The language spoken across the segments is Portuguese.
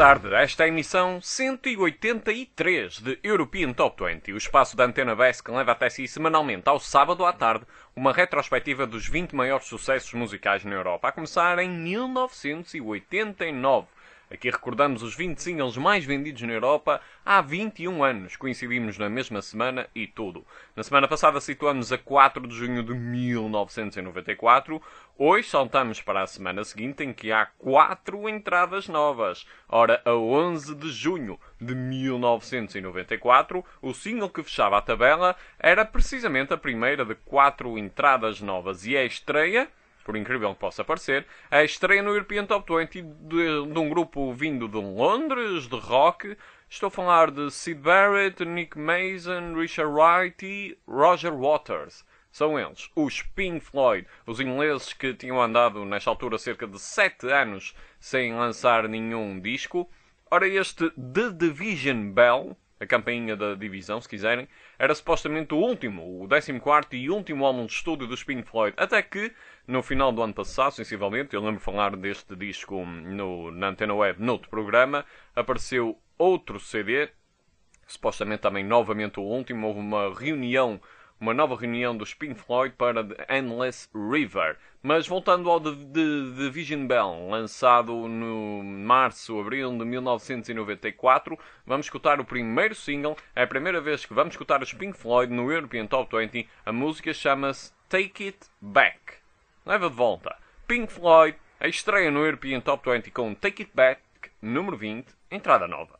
tarde, esta é a emissão 183 de European Top 20, o espaço da Antena BES que leva até si semanalmente ao sábado à tarde uma retrospectiva dos 20 maiores sucessos musicais na Europa, a começar em 1989. Aqui recordamos os 20 singles mais vendidos na Europa há 21 anos. Coincidimos na mesma semana e tudo. Na semana passada situamos a 4 de junho de 1994. Hoje saltamos para a semana seguinte em que há 4 entradas novas. Ora, a 11 de junho de 1994, o single que fechava a tabela era precisamente a primeira de 4 entradas novas e é a estreia, por incrível que possa parecer, a estreia no European Top 20 de um grupo vindo de Londres, de rock. Estou a falar de Syd Barrett, Nick Mason, Richard Wright e Roger Waters. São eles, os Pink Floyd, os ingleses que tinham andado nesta altura cerca de 7 anos sem lançar nenhum disco. Ora, este The Division Bell, a campainha da divisão, se quiserem, era supostamente o último, o 14º e último álbum de estúdio dos Pink Floyd, até que, no final do ano passado, sensivelmente, eu lembro de falar deste disco na Antena Web, noutro programa, apareceu outro CD, supostamente também novamente o último, houve uma nova reunião dos Pink Floyd para The Endless River. Mas voltando ao The Division Bell, lançado no março-abril de 1994, vamos escutar o primeiro single. É a primeira vez que vamos escutar os Pink Floyd no European Top 20. A música chama-se Take It Back. Leva de volta. Pink Floyd, a estreia no European Top 20 com Take It Back, número 20, entrada nova.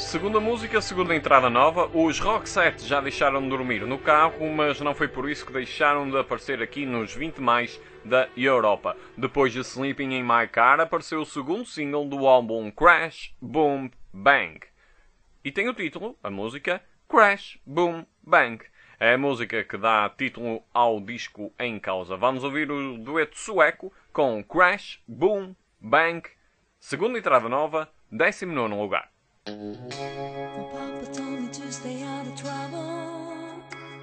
segunda música, segunda entrada nova. Os Roxette já deixaram de dormir no carro, mas não foi por isso que deixaram de aparecer aqui nos 20 mais da Europa. Depois de Sleeping in My Car, apareceu o segundo single do álbum Crash, Boom, Bang. E tem o título, a música, Crash, Boom, Bang. É a música que dá título ao disco em causa. Vamos ouvir o dueto sueco com Crash, Boom, Bang. Segunda entrada nova, 19º lugar. My papa told me to stay out of trouble.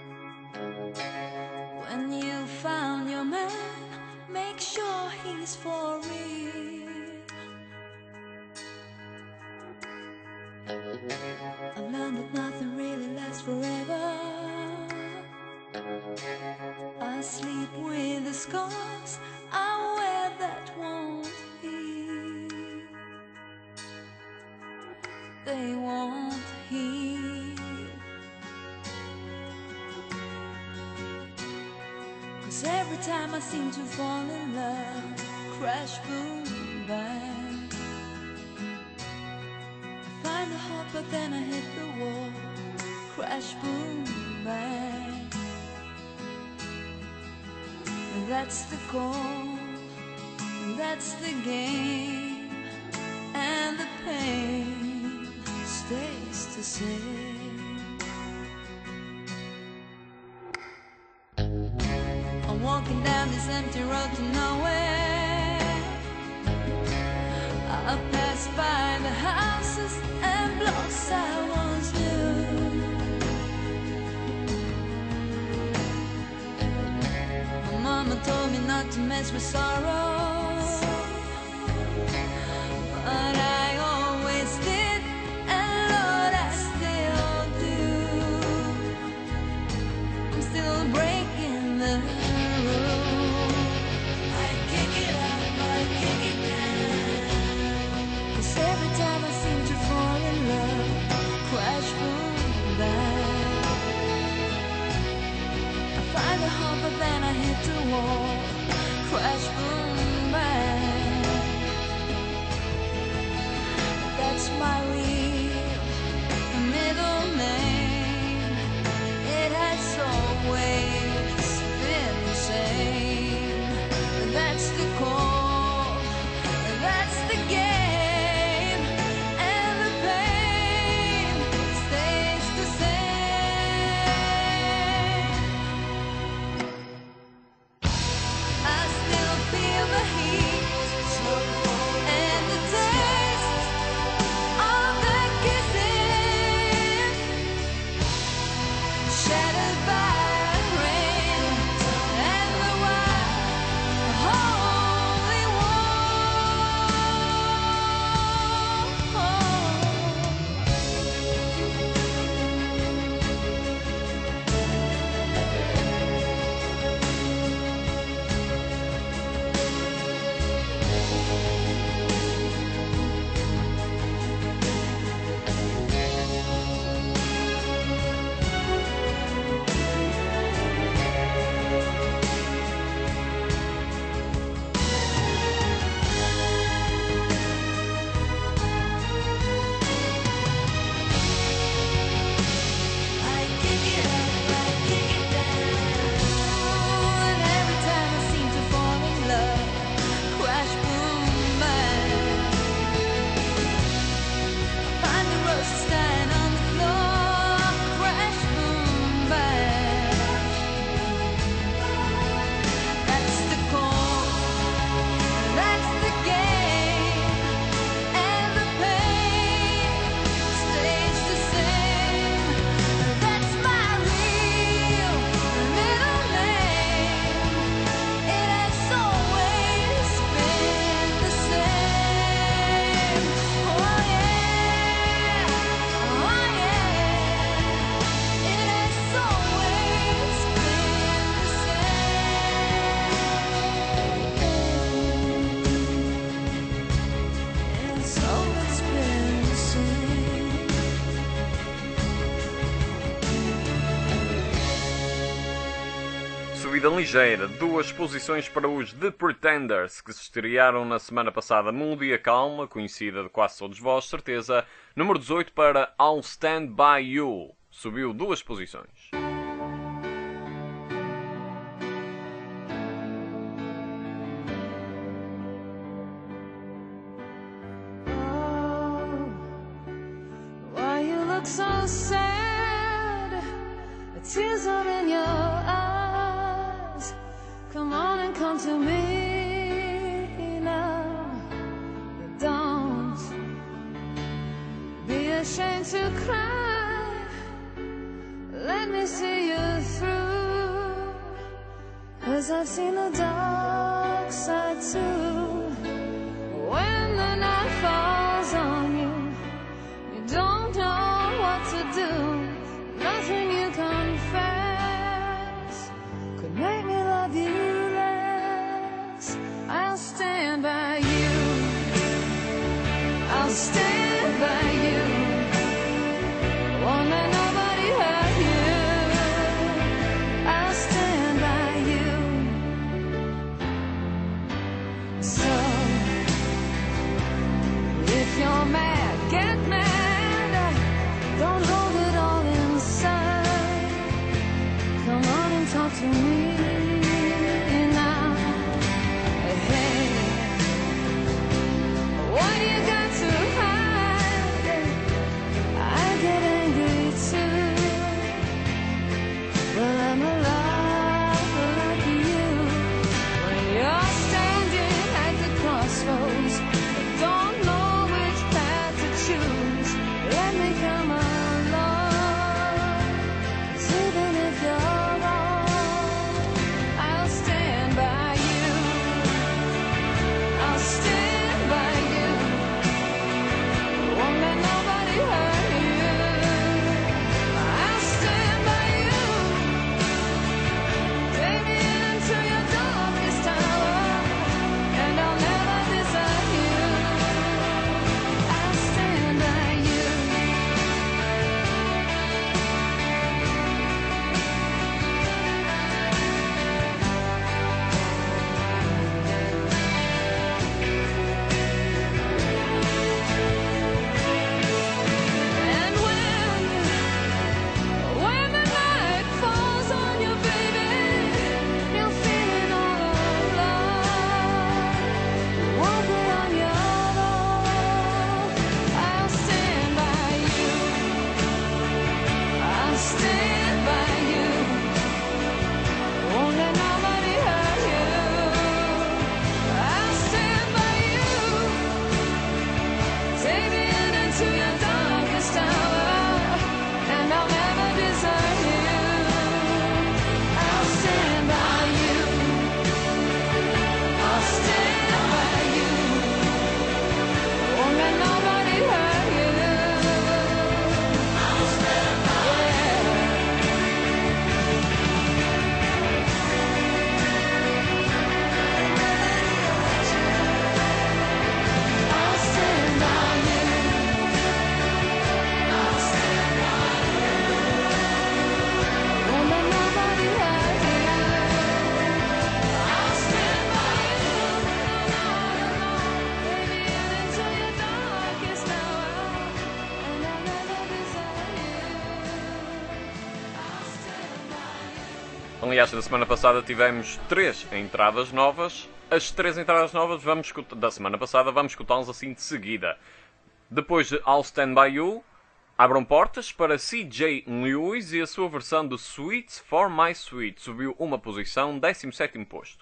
When you found your man, make sure he's for real. I've learned that nothing really lasts forever. I sleep with the scars I wear that won't heal. They won't heal. 'Cause every time I seem to fall in love, crash, boom, bang. I find a heart but then I hit the wall, crash, boom, bang. And that's the goal, and that's the game, and the pain stays the same. I'm walking down this empty road to nowhere. I pass by the houses and blocks I once knew. My mama told me not to mess with sorrow, but I always did, and Lord, I still do. I'm still breaking the rule. I kick it up, I kick it down. 'Cause every time I seem to fall in love, crash, boom, bang. I find a heart but then I hit the wall, crash, boom, bang. That's my real middle name. It has always been the same. That's the call, that's the game, and the pain stays the same. I still feel the subida ligeira, 2 posições para os The Pretenders, que se estrearam na semana passada num dia calma, conhecida de quase todos vós, certeza. Número 18 para I'll Stand By You, subiu 2 posições. Why you look so sad? The tears are in your eyes. Come on and come to me now. Don't be ashamed to cry. Let me see you through. 'Cause I've seen the dark side too. When the night falls on you, you don't know what to do. Nothing you confess could make me love you less. I'll stand by you. I'll stand by you. Won't let nobody hurt you. I'll stand by you. So if you're mad, get mad. Don't hold it all inside. Come on and talk to me now. Hey, what you got to hide? I get angry too. Well, I'm alive like you. When you're standing at the crossroads, don't know which path to choose. Let me come along. 'Cause even if you're wrong, I'll stand by you. I'll stand by you. Won't let nobody hurt you. I'll stand by you. Take me into your darkest hour, and I'll never desert you. I'll stand by you. And when the night falls on you, baby, you're feeling all alone. Won't be on your own. I'll stand by you. I'll stand by you. Won't let nobody hurt you. I'll stand by you. Take me into your darkest hour, and I'll never desert you. I'll stand by you. I'll stand by you. Won't let nobody hurt you. I'll stand by you. I'll stand by you. I'll stand by you. Won't let nobody hurt you. I'll stand by you. Baby, into your darkest hour, and I'll never desert you. I'll stand by you. Aliás, na semana passada tivemos 3 entradas novas. As 3 entradas novas da semana passada vamos escutá-las assim de seguida. Depois de I'll Stand By You, abram portas para CJ Lewis e a sua versão de Sweets for My Sweet. Subiu uma posição, 17º posto.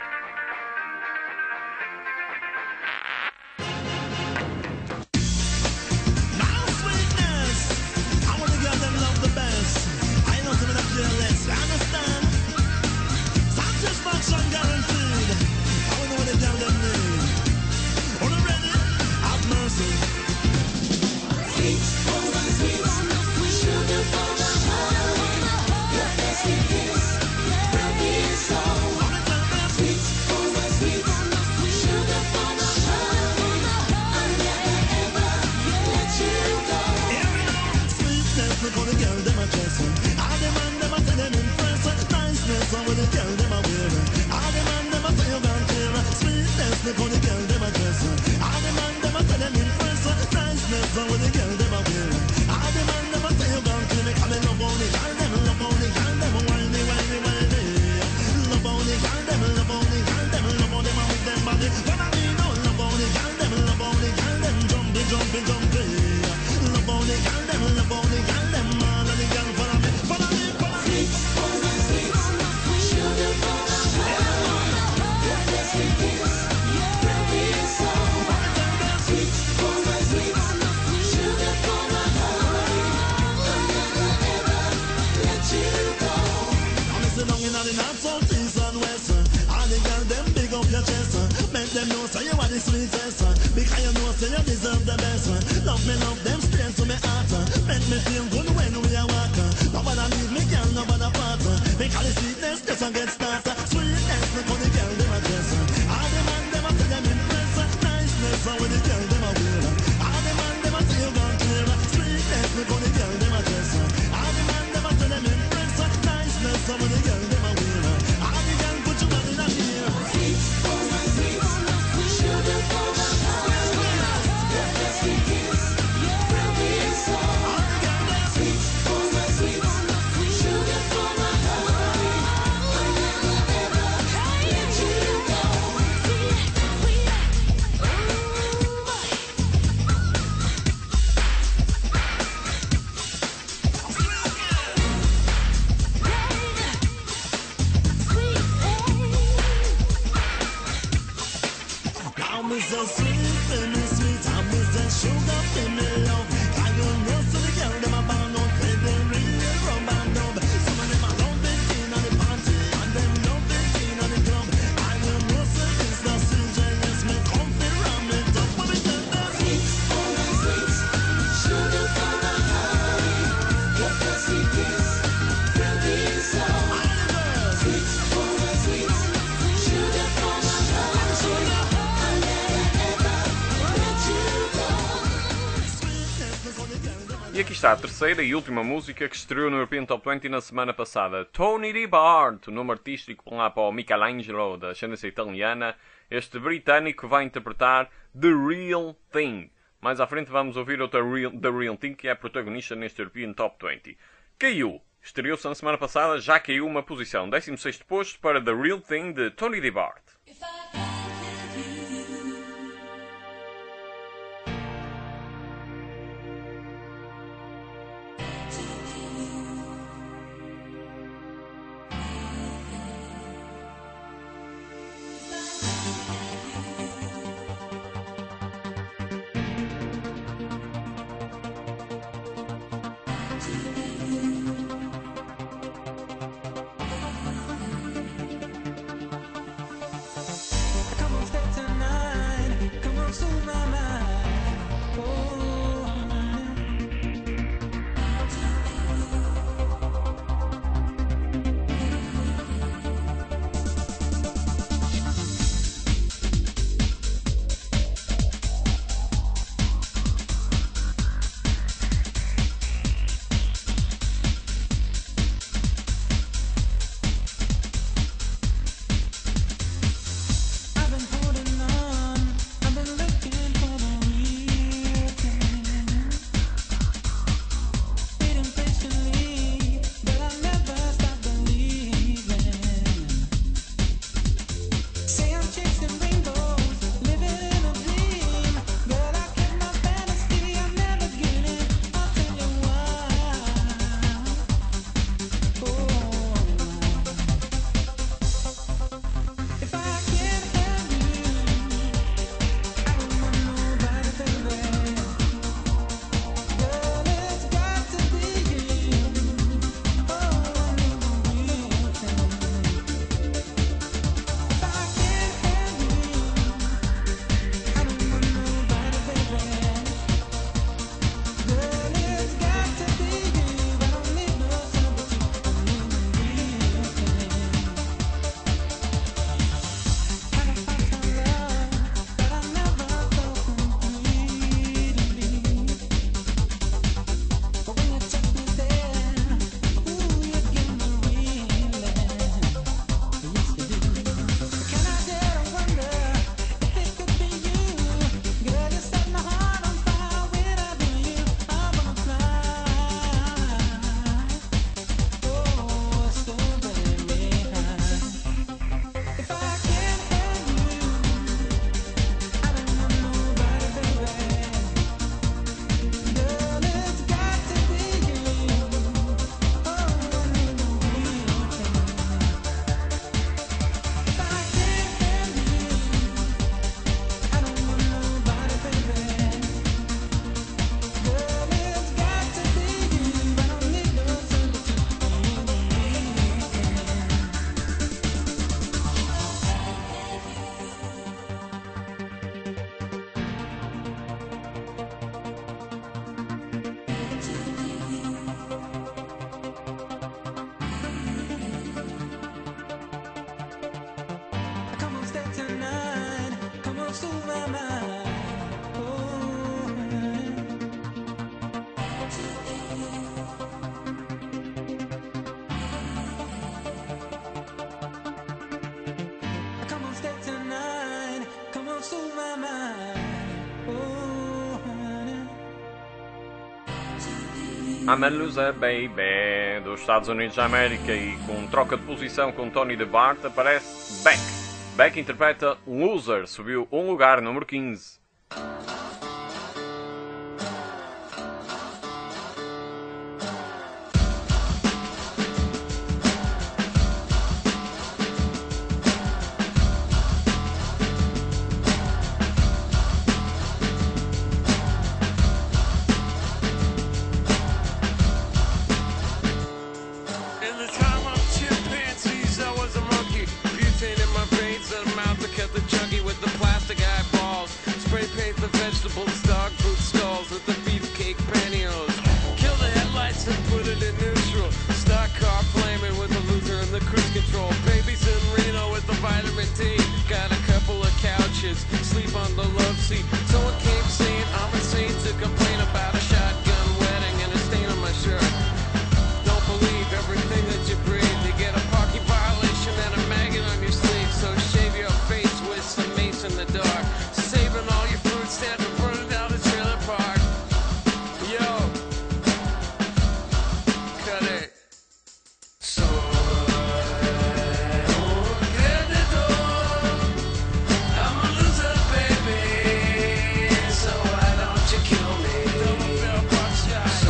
My sweetness, I wanna give them love the best. I know some of them fearless, understand? Satisfaction guaranteed. I wanna know what the girl them need. On the ready, have mercy. Sweets for my sweets, sugar for my heart. Your best kiss will be a song. On the know so you are the sweetest one. Because you know so you deserve the best one. Love them straight to me heart. Make me feel good when we are walking. Nobody leave me, girl, nobody part. Because the sweetness just a get started. Sweetness, me call the girl them a dress. All the man them a say them impress. Niceness, when the girl them a wear. All the man them a say you gone clear. Sweetness, me call the girl them a dress. All the man them a say them impress. Niceness, when the girl them a wear. All the girl put you on in a mirror. Sweet, oh my sweet, sugar for my heart. Your best kiss, thrill me inside. Sweet, oh my sweet, sugar for my heart. I never ever let you go. I'm so sweet, baby, sweet. I'm so sugar, baby, love. I don't know so the girl them a bound on play the real rum and dub. Some of them a love the king on the party, and them love the king on the club. I don't know so it's not stranger, yes, me come fi ram it up when me tell them. Sweet, oh my sweet, sugar for my heart. Your best kiss, thrill me inside. Sweet, oh my sweet, sugar for my heart. I never ever let you go. E aqui está a terceira e última música que estreou no European Top 20 na semana passada. Tony Di Bart, o nome artístico lá para o Michelangelo, da ascendência italiana. Este britânico vai interpretar The Real Thing. Mais à frente vamos ouvir outra The Real Thing, que é a protagonista neste European Top 20. Caiu. Estreou-se na semana passada, já caiu uma posição. 16º posto para The Real Thing, de Tony Di Bart. If I can't have you, I'm a Loser Baby, dos Estados Unidos da América, e com troca de posição com Tony DeBart aparece Beck. Beck interpreta Loser, subiu um lugar, número 15. In the time of chimpanzees, I was a monkey. Butane in my veins and a mouth that kept the junkie with the plastic eyeballs. Spray paint the vegetables, dog food skulls with the beefcake pantyhose. Kill the headlights and put it in neutral. Stock car flaming with the Luther and the cruise control. Babies in Reno with the vitamin D. Got a couple of couches, sleep on the love seat. Someone came saying I'm insane to complain about a shotgun wedding and a stain on my shirt. Don't believe everything that you breathe. You get a parking violation and a maggot on your sleeve. So shave your face with some mace in the dark. Saving all your food stamps and burning down the trailer park. Yo, cut it. So I'm a loser, baby. So why don't you kill me? Double barrel buckshot. So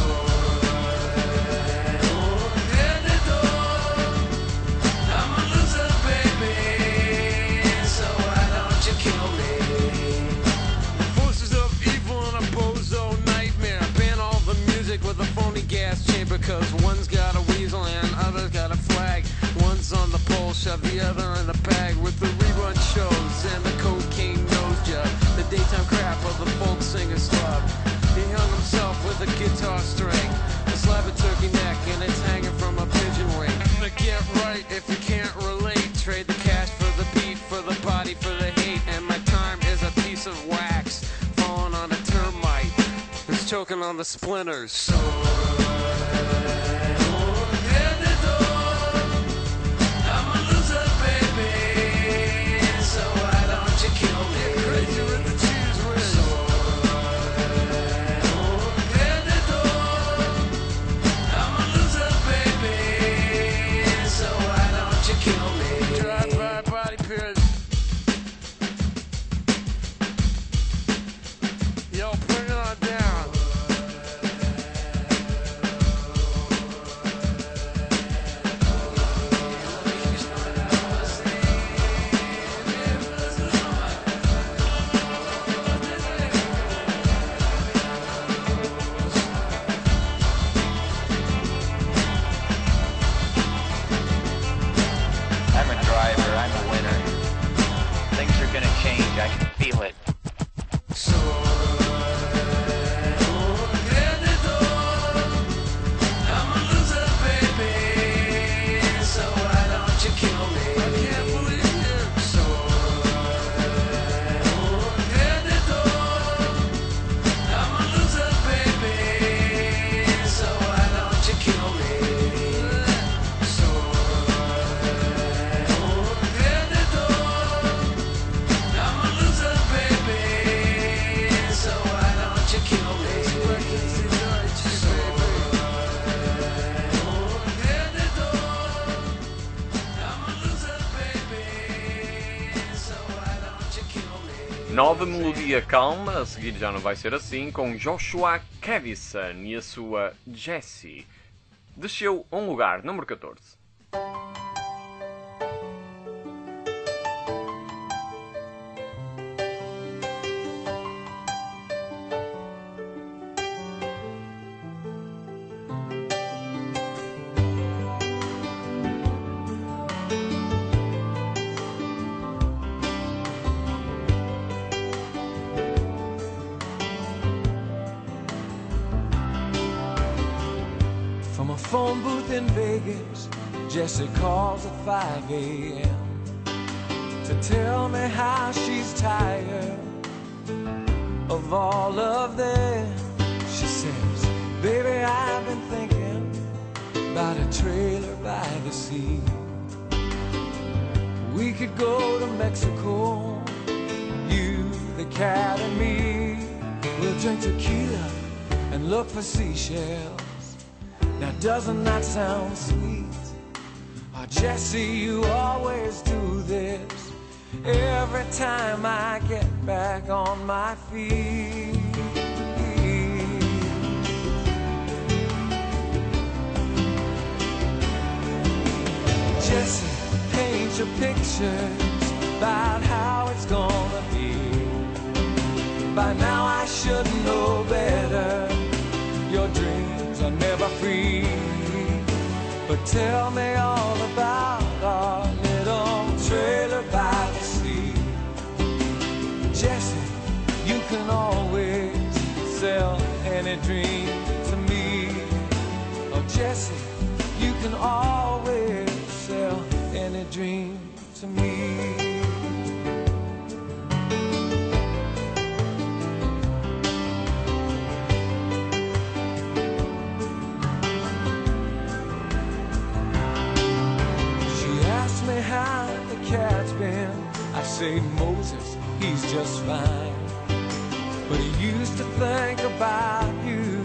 I'm a loser, baby. So why don't you kill me? Forces of evil and a bozo nightmare. Ban all the music with a phony gas chamber, cause one's got a weasel and other's got a flag. One's on the pole, shove the other in the bag with the rerun shows and the cocaine nose job. The daytime crap of the folk singer slub. He hung himself with a guitar string, a slab of turkey neck, and it's hanging from a pigeon wing. But get right if you can't relate. Trade the cash for the beat, for the body, for the hate. And my time is a piece of wax falling on a termite who's choking on the splinters. So I'm a loser, baby. So why don't you kill me? Crazy with the cheese whiz. I'm a loser, baby. So why don't you kill me? Drive-by body pierce. Yo, bring it on down. I'm a driver, I'm a winner. Things are gonna change, I can feel it. So I'm a loser, baby. So why don't you kill me? I can't believe you. So I'm a loser, baby. So why don't you kill me? So I'm a loser, baby. So why don't you kill me? I'm a loser, baby. So why don't you kill me? Nova melodia calma, a seguir já não vai ser assim, com Joshua Kevison e a sua Jessie. Desceu um lugar, número 14. From a phone booth in Vegas, Jessie calls at 5 a.m. to tell me how she's tired of all of them. She says, baby, I've been thinking about a trailer by the sea. We could go to Mexico, you, the cat, and me. We'll drink tequila and look for seashells Now doesn't that sound sweet? Oh, Jesse, you always do this every time I get back on my feet. Jesse, paint your pictures about how it's gonna be. By now I should know better. Your dreams are never free. But tell me all about our little trailer by the sea. Jesse, you can always sell any dream to me. Oh, Jesse, you can always sell any dream to me. How the cat's been, I say Moses, he's just fine. But he used to think about you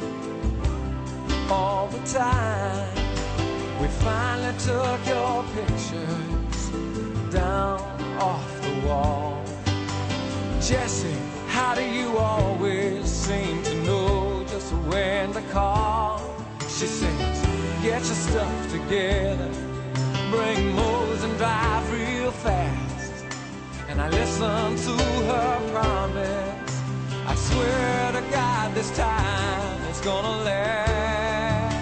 all the time. We finally took your pictures down off the wall. Jesse, how do you always seem to know just when to call? She sings, get your stuff together, bring Mose and drive real fast. And I listen to her promise. I swear to God this time it's gonna last.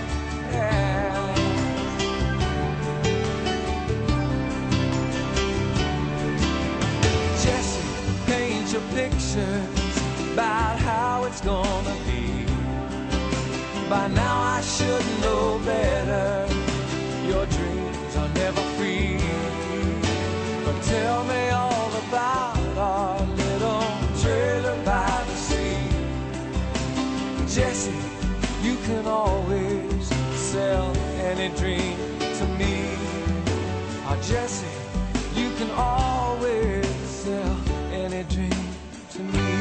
Jesse, paint your pictures about how it's gonna be. By now I should know better. Your dreams are never free. But tell me all about our little trailer by the sea. Jesse, you can always sell any dream to me. Oh, Jesse, you can always sell any dream to me.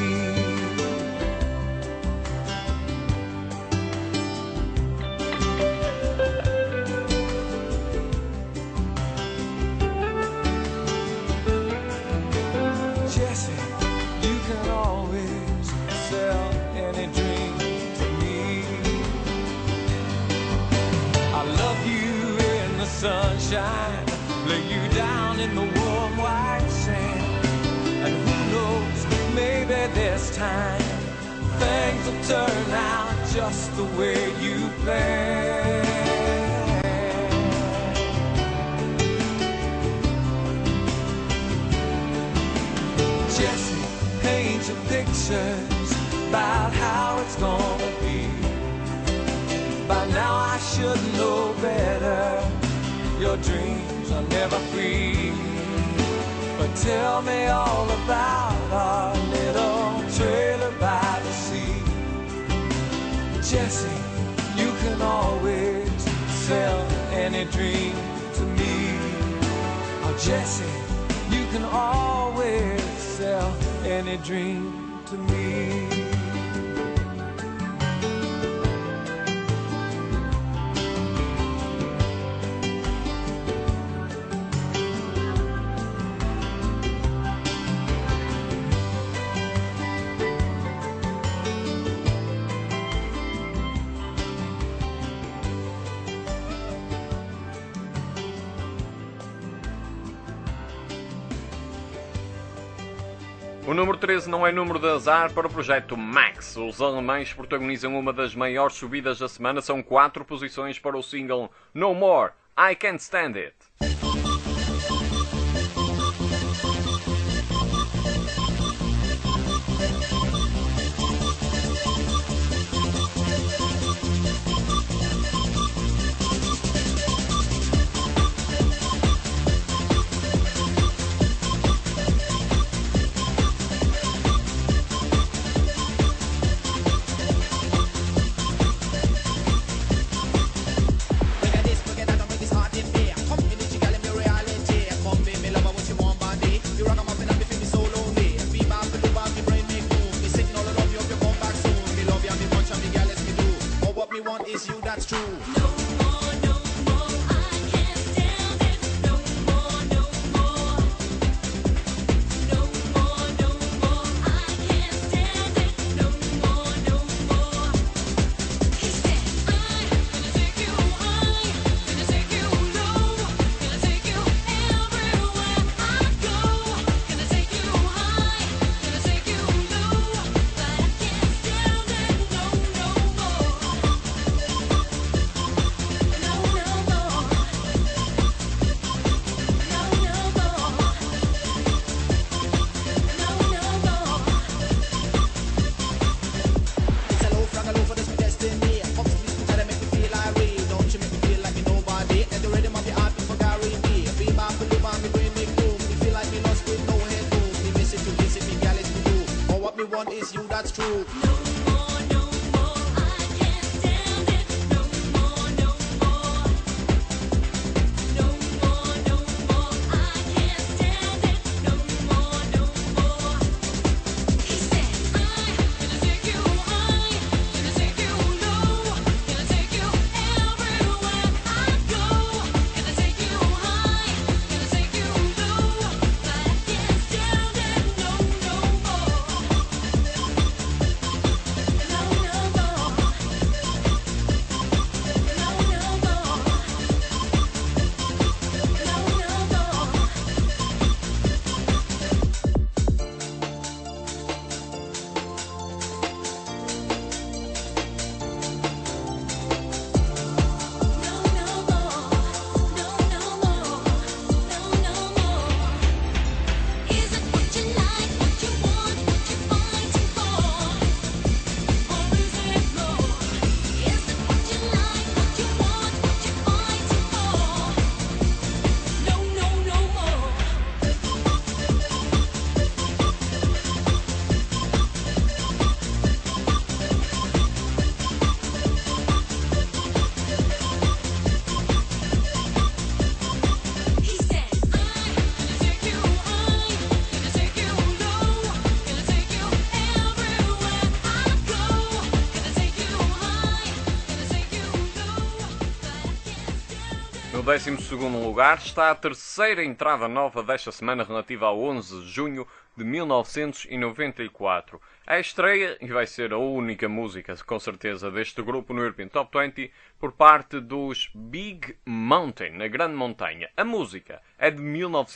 Sunshine, lay you down in the warm white sand. And who knows, maybe this time things will turn out just the way you planned. Jesse, paint your pictures about how it's gonna be. By now I should know better. Your dreams are never free. But tell me all about our little trailer by the sea. Jesse, you can always sell any dream to me. Oh, Jesse, you can always sell any dream to me. O número 13 não é número de azar para o projeto Max. Os alemães protagonizam uma das maiores subidas da semana. São 4 posições para o single No More, I Can't Stand It. Look at this, look at that, I'm with this heart in fear. Pumping it, you No 12º lugar está a terceira entrada nova desta semana relativa ao 11 de junho de 1994. A estreia, e vai ser a única música com certeza deste grupo no European Top 20, por parte dos Big Mountain, na Grande Montanha. A música é de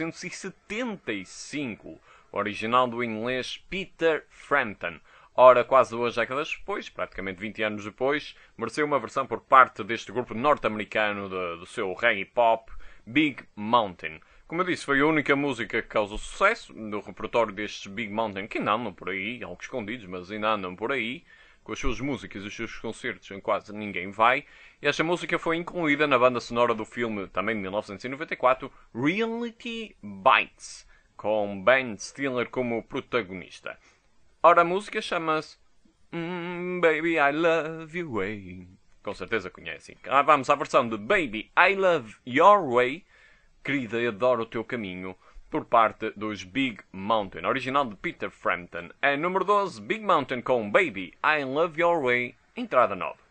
1975, original do inglês Peter Frampton. Ora, quase 2 décadas depois, praticamente 20 anos depois, mereceu uma versão por parte deste grupo norte-americano do seu reggae pop, Big Mountain. Como eu disse, foi a única música que causou sucesso no repertório destes Big Mountain, que ainda andam por aí, algo escondidos, mas ainda andam por aí, com as suas músicas e os seus concertos em quase ninguém vai. E esta música foi incluída na banda sonora do filme, também de 1994, Reality Bites, com Ben Stiller como protagonista. Ora, a música chama-se Baby I Love Your Way. Com certeza conhecem. Vamos à versão de Baby I Love Your Way, Querida, eu adoro o teu caminho, por parte dos Big Mountain, original de Peter Frampton. É número 12, Big Mountain com Baby I Love Your Way, entrada 9.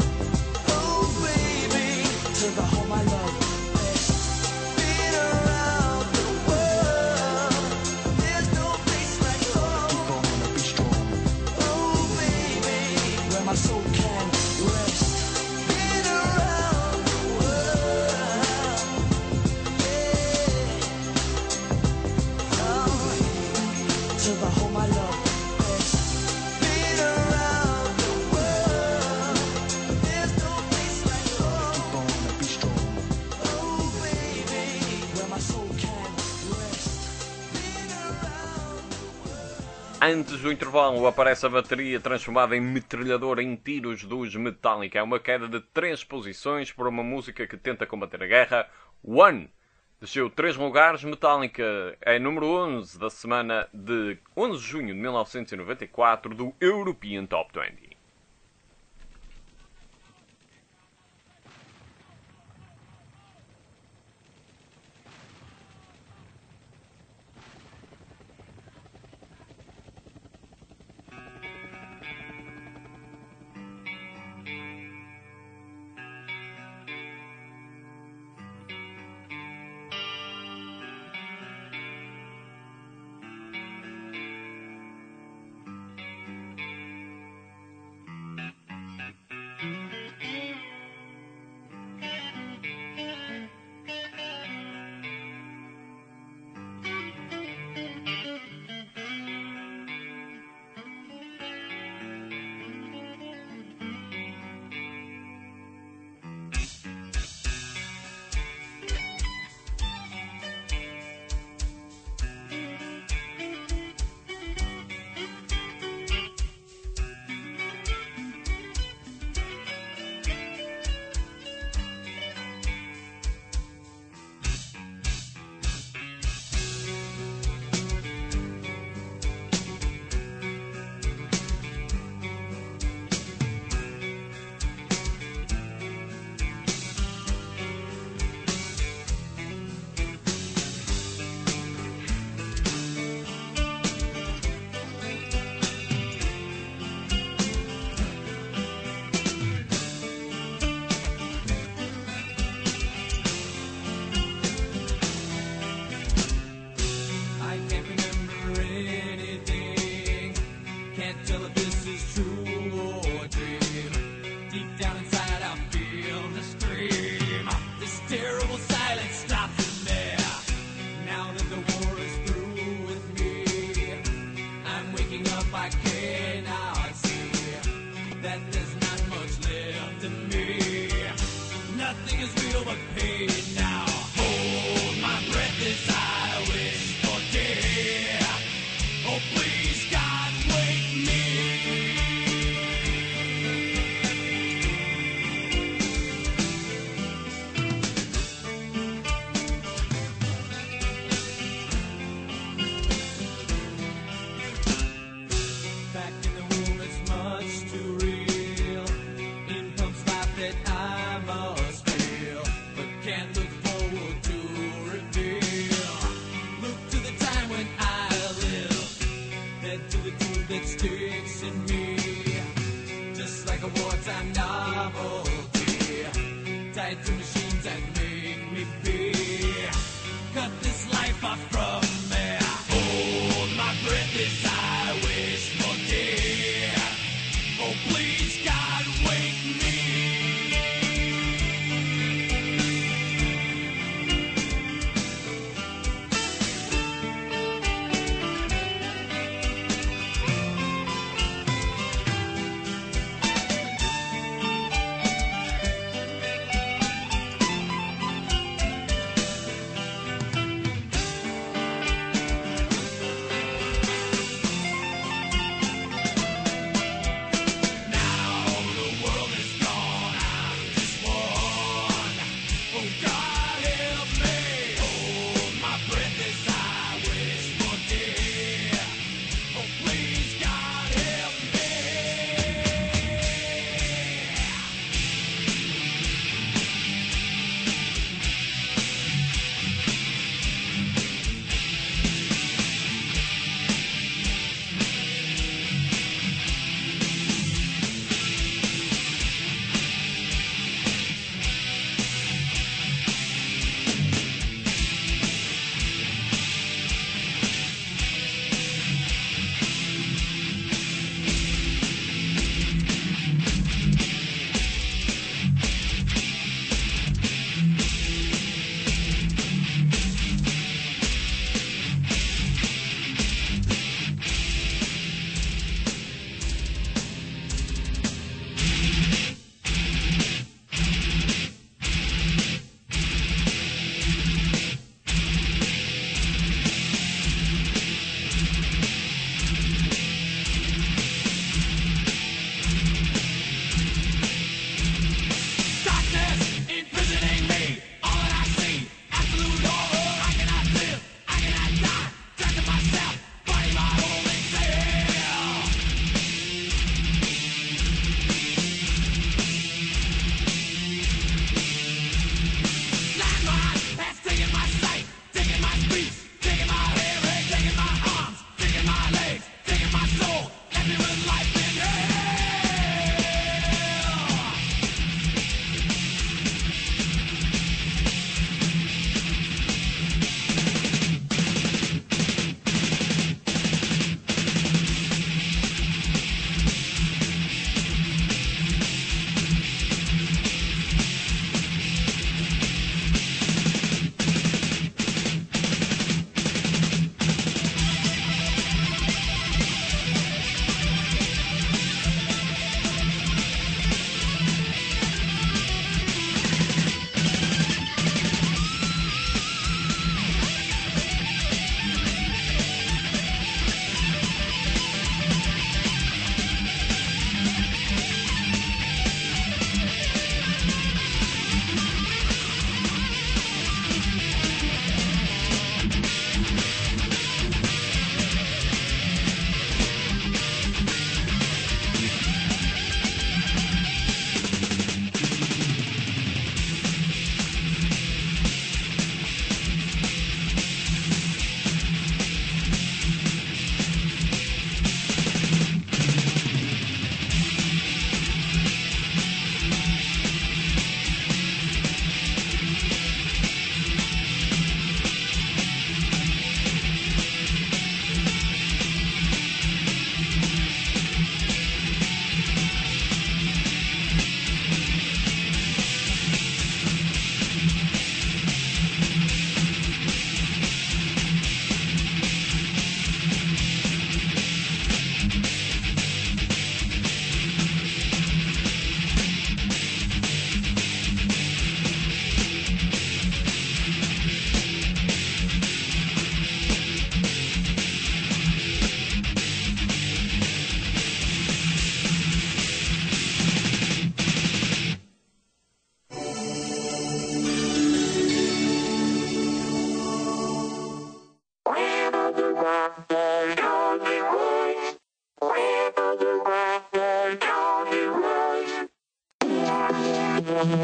To the home I love best. Been around Antes do intervalo aparece a bateria transformada em metralhadora em tiros dos Metallica. É uma queda de 3 posições por uma música que tenta combater a guerra. One desceu 3 lugares. Metallica é número 11 da semana de 11 de junho de 1994 do European Top 20.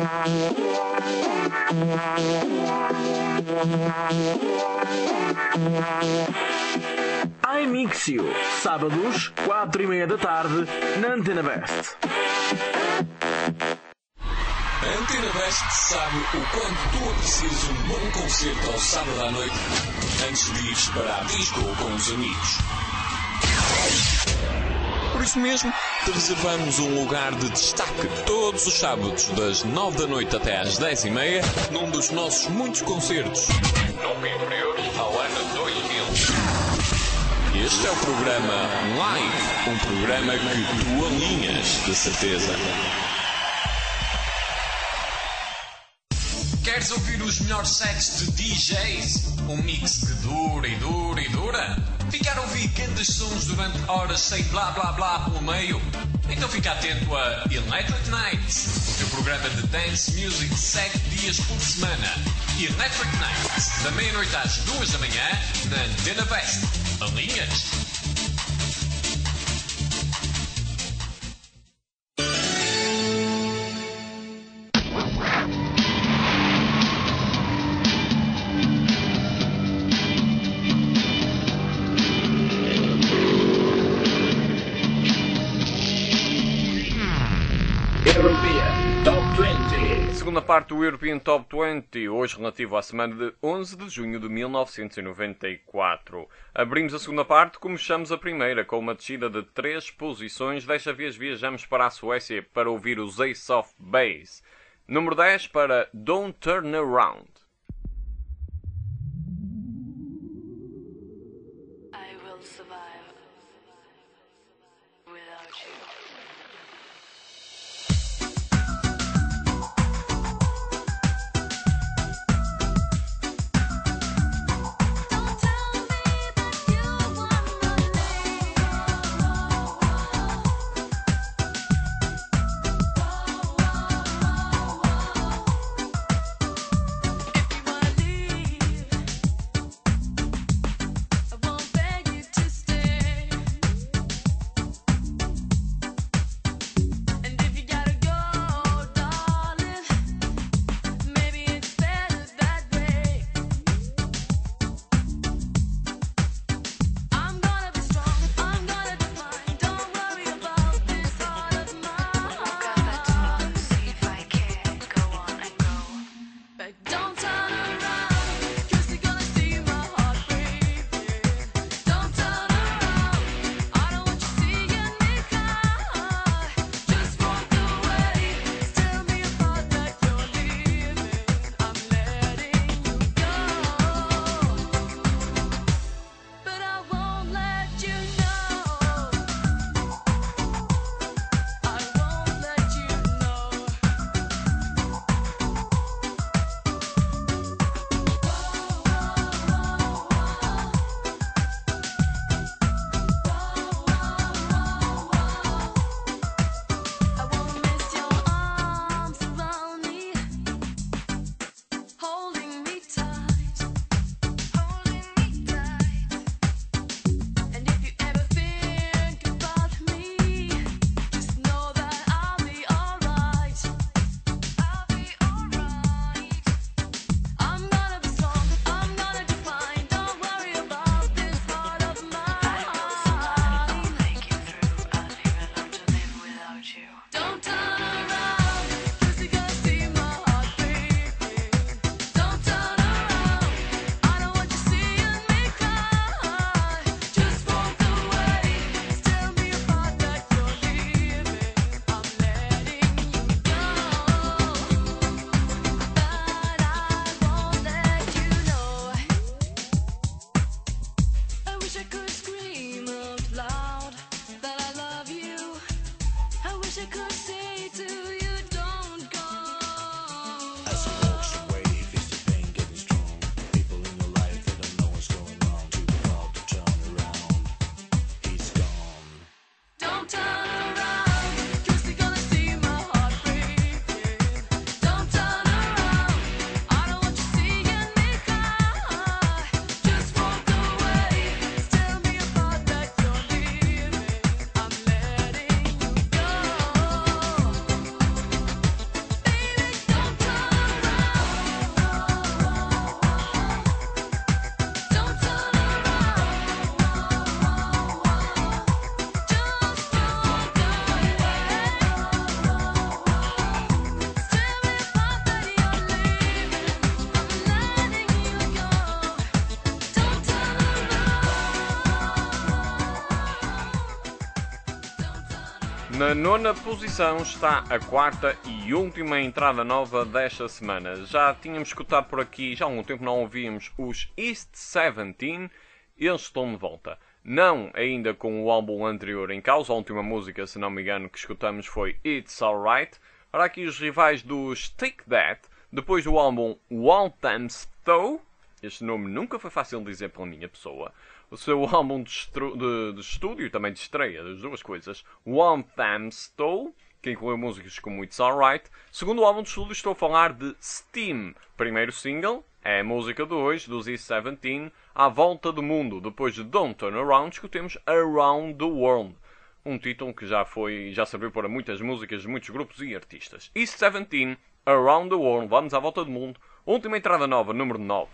iMixio, sábados, 4:30 da tarde, na Antena Best. A Antena Best sabe o quanto tu aprecias um bom concerto ao sábado à noite antes de ires para a disco ou com os amigos. Por isso mesmo, te reservamos um lugar de destaque todos os sábados das 9 da noite até às 10:30 num dos nossos muitos concertos no inferior ao ano 2000. Este é o programa Live, um programa que tu alinhas, de certeza. Queres ouvir os melhores sets de DJs? Um mix que dura e dura e dura? Ficar a ouvir grandes sons durante horas sem blá blá blá pelo meio? Então fica atento a Electric Nights, o teu programa de dance music 7 dias por semana. Electric Nights, da meia-noite às 2 da manhã, na Antena Best. Alinhas? Segunda parte do European Top 20, hoje relativo à semana de 11 de junho de 1994. Abrimos a segunda parte, começamos a primeira, com uma descida de 3 posições. Desta vez viajamos para a Suécia para ouvir os Ace of Base. Número 10 para Don't Turn Around. I will survive without you. Na nona posição está a quarta e última entrada nova desta semana. Já tínhamos escutado por aqui, já há algum tempo não ouvíamos os East 17, eles estão de volta. Não ainda com o álbum anterior em causa, a última música, se não me engano, que escutamos foi It's Alright. Ora, aqui os rivais dos Take That, depois do álbum Waltham Stowe, este nome nunca foi fácil de dizer pela minha pessoa, o seu álbum de estúdio e também de estreia, das duas coisas, Waltham Stowe, que inclui músicas como It's Alright. Segundo o álbum de estúdio, estou a falar de Steam. Primeiro single é a música 2 dos East 17, À Volta do Mundo. Depois de Don't Turn Around, escutemos Around the World. Um título que já serviu para muitas músicas de muitos grupos e artistas. East 17, Around the World. Vamos à volta do mundo. Última entrada nova, número 9.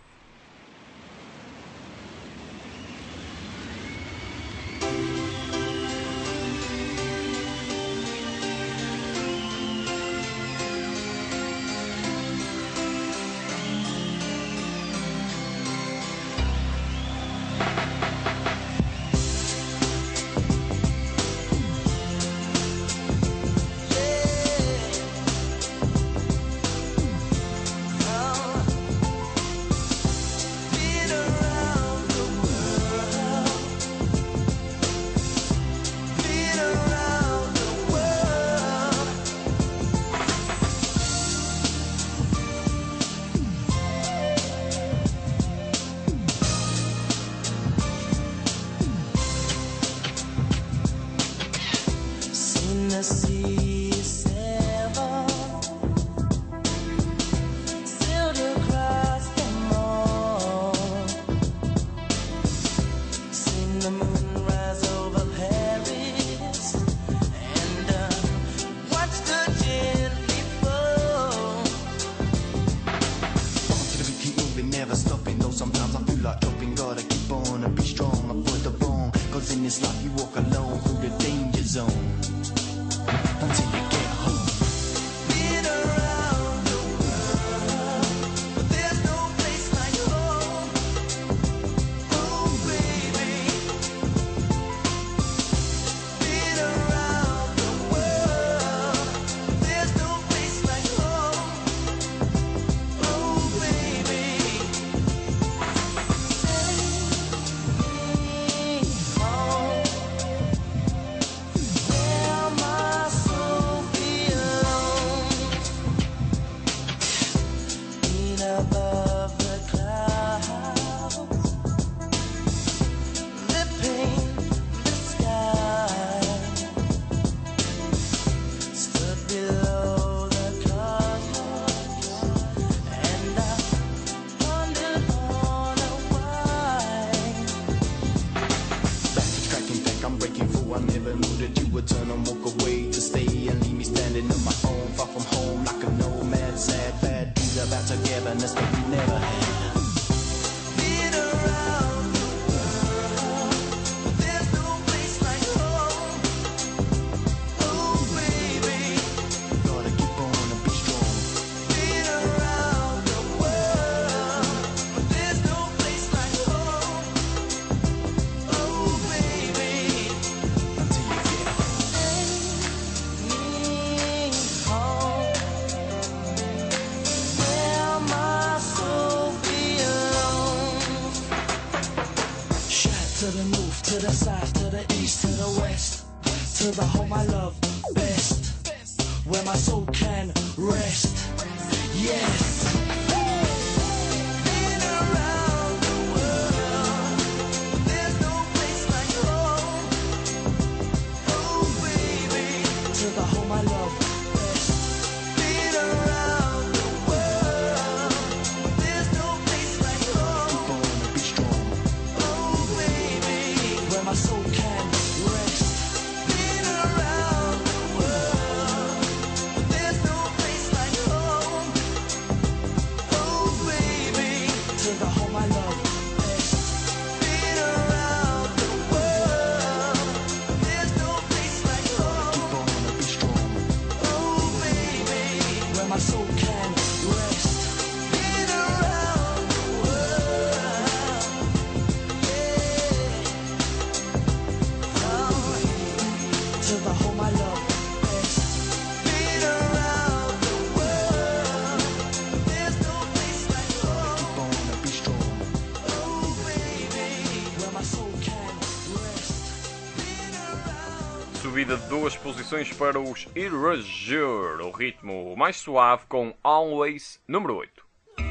subida de 2 posições para os Erasure, o ritmo mais suave com Always, número 8.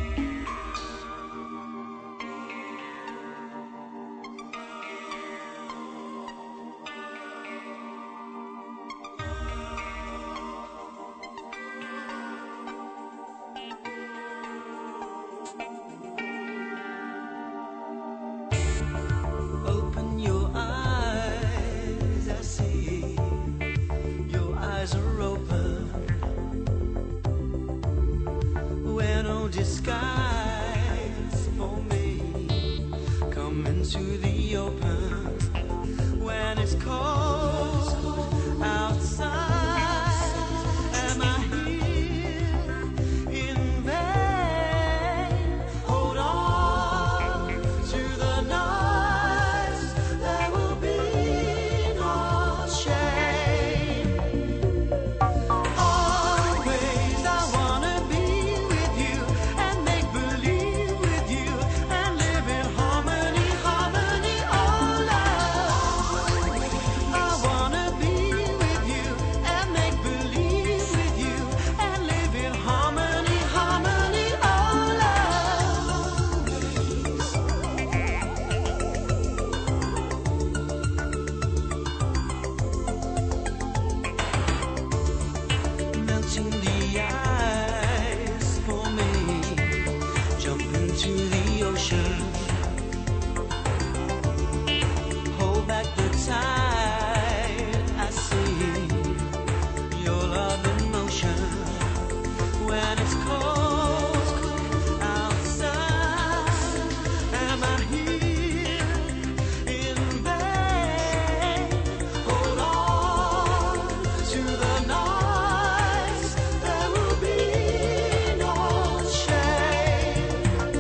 Open your eyes, I see your eyes are open. Wear no disguise for me. Come into the open when it's cold outside. Am I here in vain? Hold on to the nights. There will be no shame. Always I wanna be with you and make believe with you and live in harmony, harmony, oh love. I wanna be with you and make believe with you and live in harmony, harmony, oh love. Melting the ice for me. Jump into the ocean. Hold back the tide. I see your love in motion. When it's cold outside, am I here in vain? Hold on to the nights. There will be no shame.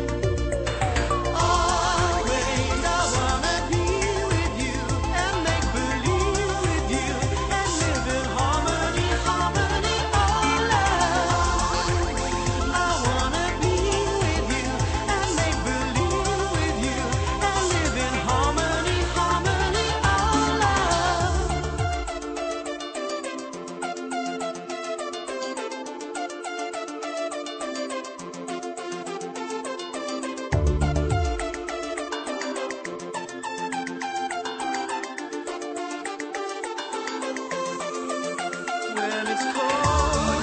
Always I wanna be with you and make believe with you and live in harmony, harmony, oh love. I wanna be with you and make believe with you and live in harmony, harmony, oh love. When it's cold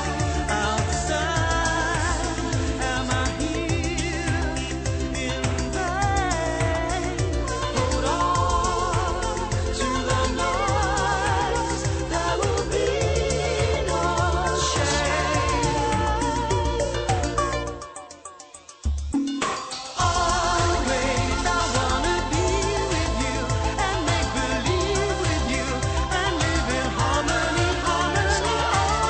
outside, am I here in vain? Hold on to the nights. There will be no shame. Always I wanna be with you and make believe with you and live in harmony, harmony, oh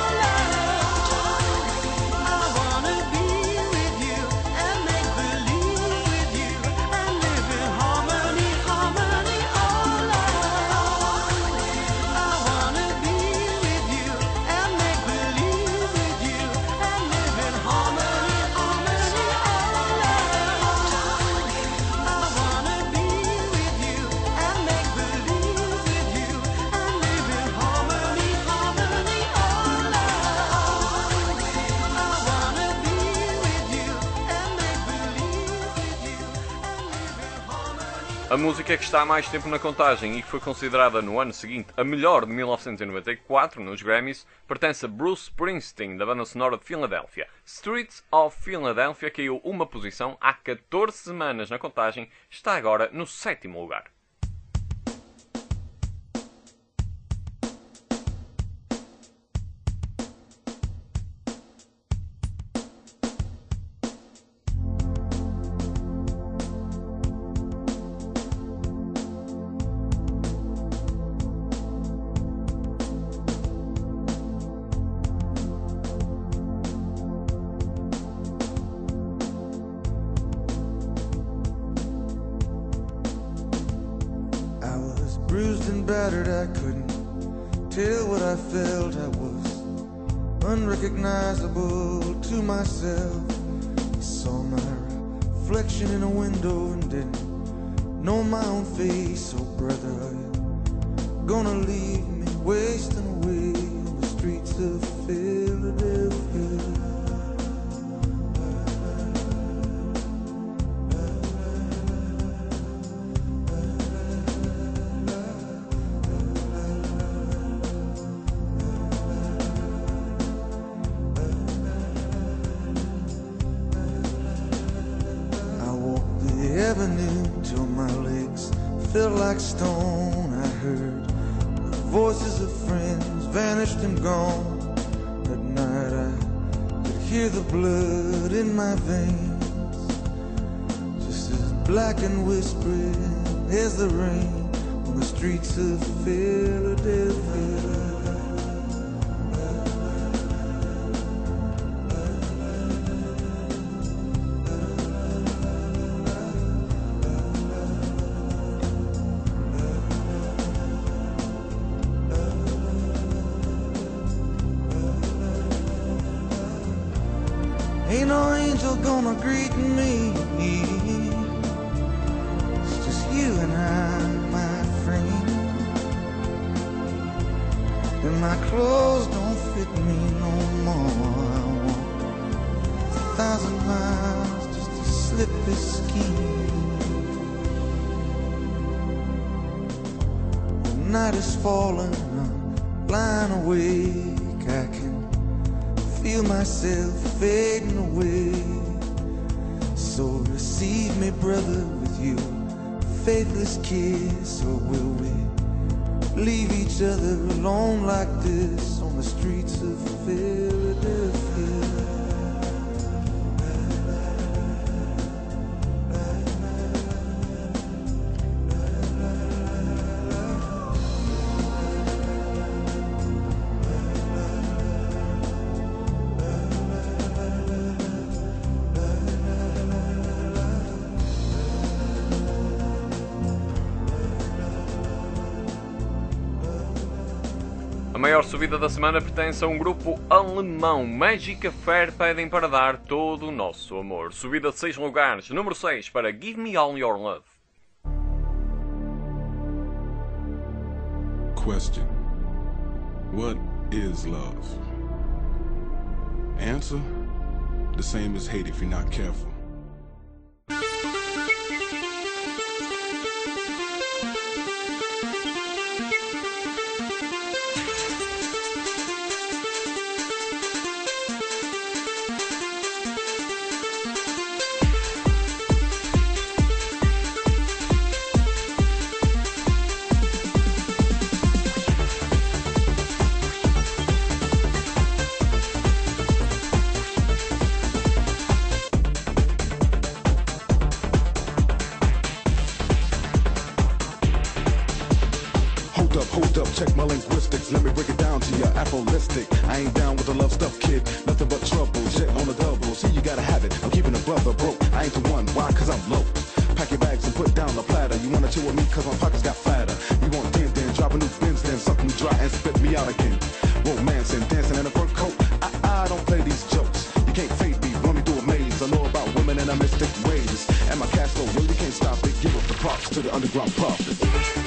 love. I wanna be with you and make believe with you and live in harmony, harmony, oh love. I wanna be with you and make believe with you and live in harmony, harmony, oh love. I wanna be with you and make believe with you and live in harmony, harmony, oh love. I wanna be with you and make believe with you and live in harmony. A música que está há mais tempo na contagem e que foi considerada no ano seguinte a melhor de 1994 nos Grammys pertence a Bruce Springsteen, da banda sonora de Filadélfia. Streets of Philadelphia caiu uma posição há 14 semanas na contagem, está agora no 7º lugar. I was bruised and battered, I couldn't tell what I felt. I was unrecognizable to myself. I saw my reflection in a window and didn't know my own face. Oh brother, are you gonna leave me wasting away on the streets of Philadelphia. I walked the avenue till my legs felt like stone. I heard the voices of friends vanished and gone. At night I could hear the blood in my veins, just as black and whispering as the rain on the streets of Philadelphia. Ain't no angel gonna greet me. It's just you and I, my friend. And my clothes don't fit me no more. I walk 1,000 miles just to slip this skin. The night is falling, I'm lying awake. I can feel myself fading away. So receive me, brother, with your faithless kiss. Or will we leave each other alone like this on the streets of Philadelphia? A maior subida da semana pertence a um grupo alemão. Magic Affair pedem para dar todo o nosso amor. Subida de 6 lugares. Número 6 para Give Me All Your Love. Question: what is love? Answer: the same as hate if you're not careful. Hold up, check my linguistics. Let me break it down to you, Afrolistic. I ain't down with the love stuff, kid. Nothing but trouble, shit on the double. See, you gotta have it. I'm keeping a brother broke. I ain't the one, why? Cause I'm low. Pack your bags and put down the platter. You wanna chill with me cause my pockets got fatter. You want then, drop a new Benz, then suck me dry and spit me out again. Romance and dancing in a fur coat. I don't play these jokes. You can't fade me, run me through a maze. I know about women and I mystic ways. And my cash flow really can't stop it. Give up the props to the underground prophets.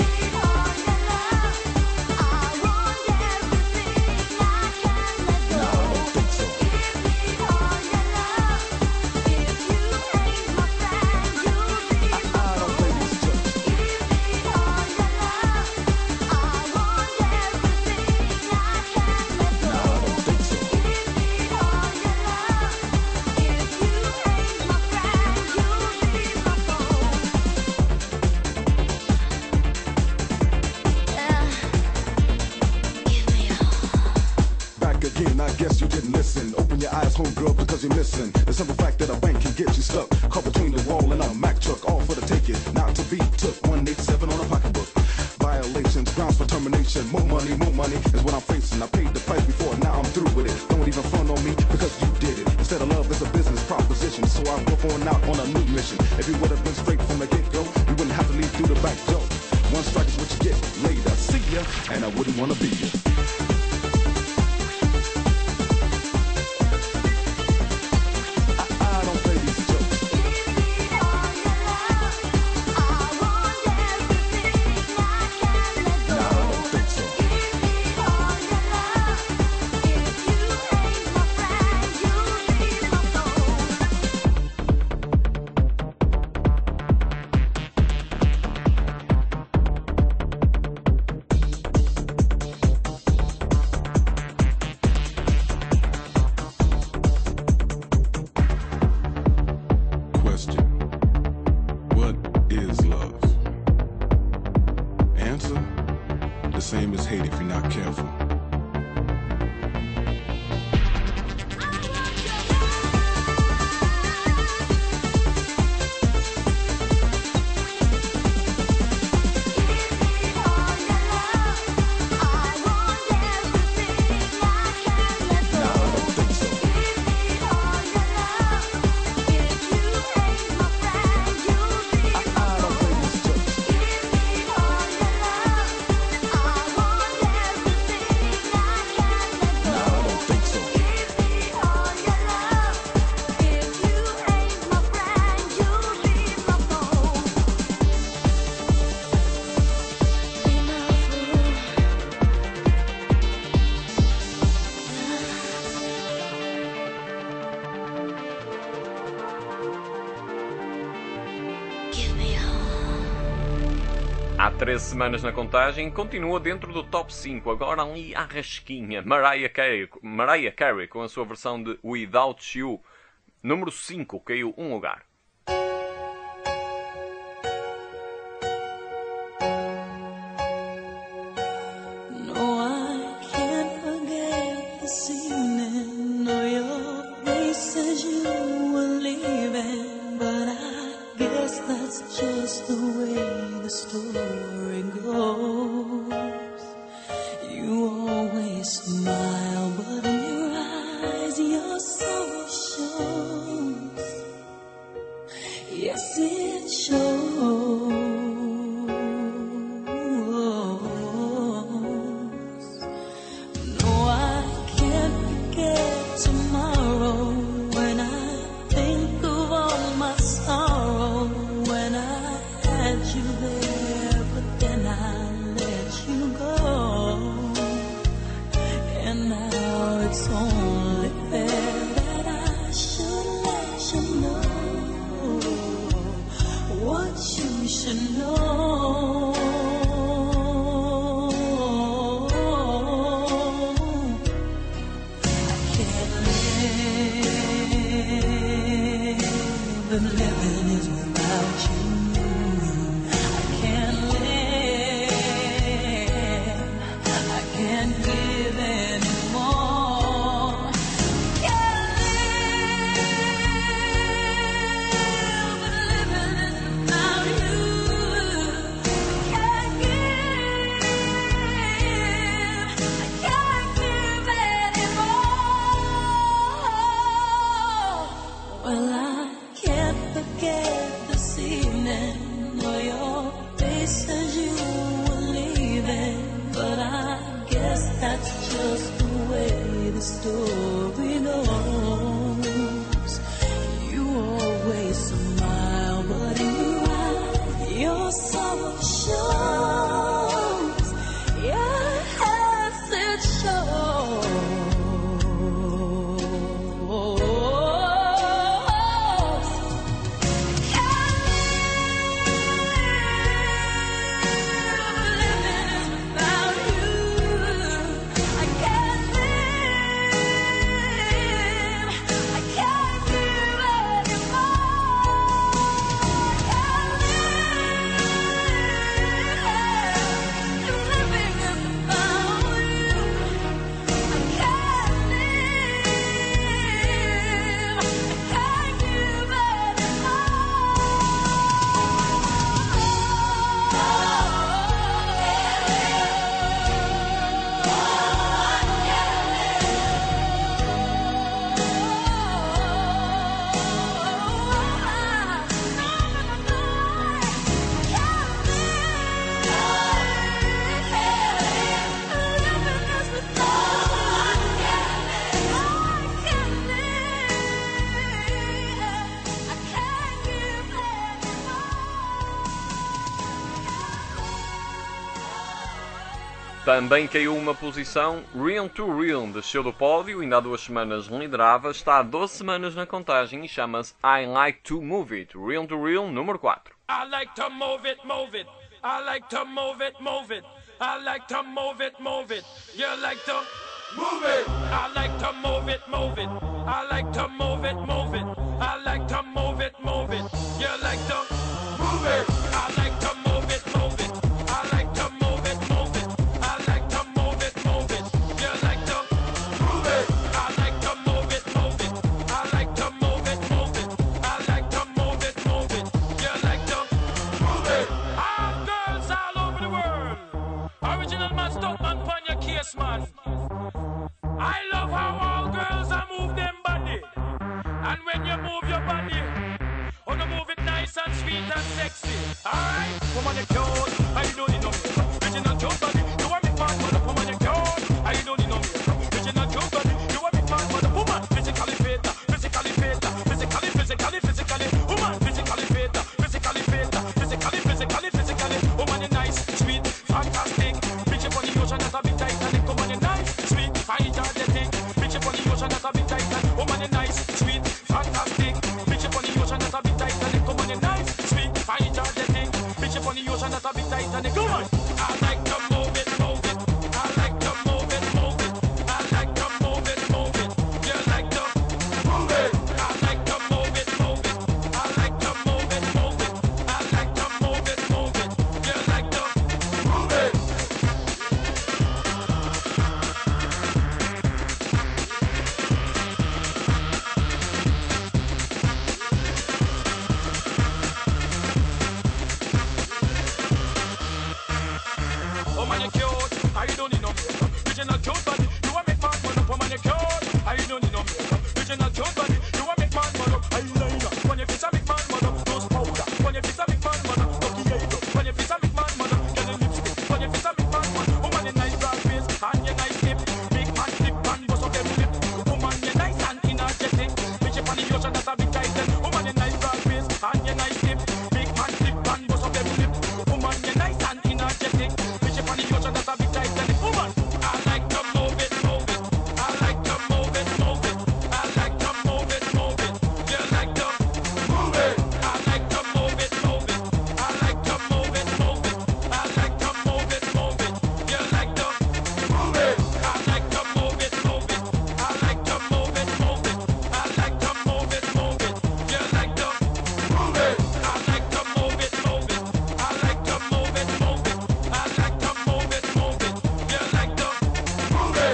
I guess you didn't listen. Open your eyes, homegirl, because you're missing the simple fact that a bank can get you stuck, caught between the wall and a Mack truck, all for the ticket, not to be took. 187 on a pocketbook. Violations, grounds for termination. More money is what I'm facing. I paid the price before, now I'm through with it. Don't even front on me because you did it. Instead of love, it's a business proposition. So I'm going out on a new mission. If you would have been straight from the get-go, you wouldn't have to leave through the back door. One strike is what you get. Later, see ya, and I wouldn't wanna be ya. same as hate if you're not careful. Há 13 semanas na contagem, continua dentro do top 5, agora ali à rasquinha. Mariah Carey com a sua versão de Without You. Número 5, caiu um lugar. No, I can't forget this evening. No, your face as you were leaving, but I guess that's just the way the story goes. You always smile, but in your eyes your soul shows. Yes, it shows. No, I can't forget tomorrow when I think of all my sorrow. When I had you there, but then I let you go. And now it's only fair that I should let you know what you should know. I can't live, and living is without you. I can't live, I can't give anymore. Can't live, but living is without you. Can't give, I can't give anymore. Well, I can't forget this evening, or your face as you were leaving, but I guess that's just the way the story goes. You always smile, but in your eyes your sorrow shows. Yes, it shows. Também caiu uma posição. Real to Real desceu do pódio, ainda há 2 semanas liderava, está há 12 semanas na contagem e chama-se I Like to Move It. Real to Real, número 4. I like to move it, move it. I like to move it, move it. I like to move it, move it. You like to move it. I like to move it, move it. I like to move it, move it. I like to move it, move it. You like to move it. I like to move it, move it. I like to move it, move it. I bass, man. I love how all girls are move them body. And when you move your body, wanna move it nice and sweet and sexy. Alright, woman you cute, I don't need no makeup. Original cute body, you want me man, mother. Woman you cute, I don't need no makeup. Original cute body, you want me man, mother. Woman, physically fit, physically fit, physically. Woman, physically fit, physically. Woman you nice, sweet, fantastic. Bitch up on the ocean, that's a bit Titanic. Woman you nice, sweet, fine, energetic. Bitch up on the ocean, that's a bit Titanic. Woman you nice, sweet, fantastic. Bitch up on the ocean, that's a bit Titanic. Woman you nice, sweet, fine, energetic. Bitch up on the ocean, that's a bit Titanic. Come on, I like to move it, move it. I like to move it, move it. I like to move it, move it. You like to move it. I like to move it, move it. I like to move it, move it. I like to move it, move it. You like to move it. Woman you cute, I don't need no makeup. Original cute body, you want make man man up. Woman you cute, I don't need no makeup. Original cute body, you want make man man up. Eyeliner, when you fit a make man man up. Nose powder, when you fit a make man man up. Lucky eyebrow, when you fit a make man man up. Get a lipstick, when you fit a make man man up. Woman you nice broad face, and you nice hip. Big man tip and bust up every lip. Woman you nice and energetic. Bitch up on the ocean, that's a big title. Woman you nice broad face, and you nice hip. Big man tip and bust up every lip. Woman you nice and energetic. Bitch up on the ocean, that's a big title. Woman, I like to move it, move it. I like to move it, move it. I like to move it, move it. You like to move it. I like to move it, move it. I like to move it, move it. I like to move it, move it. You like to move it. I like to move it, move it. I like to move it, move it. I like to move it, move it. You like to move it. I like to move it, move it. I like to move it, move it. I like to move it, move it. You like to move it.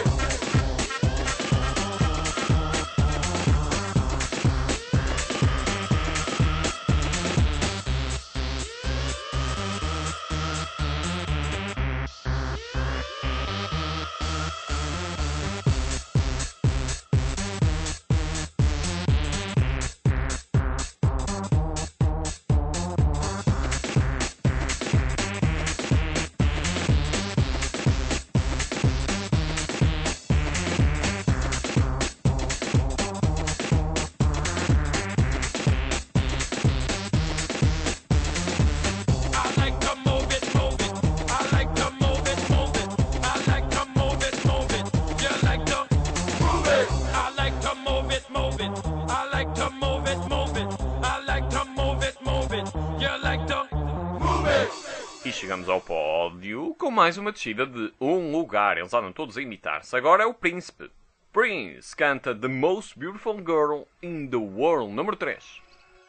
I like to move it, move it. I like to move it, move it. I like to move it, move it. You like to move it. I like to move it, move it. I like to move it, move it. I like to move it, move it. You like to move it. E chegamos ao pódio com mais uma descida de um lugar. Eles andam todos a imitar-se. Agora é o Príncipe. Prince canta The Most Beautiful Girl in the World, número 3.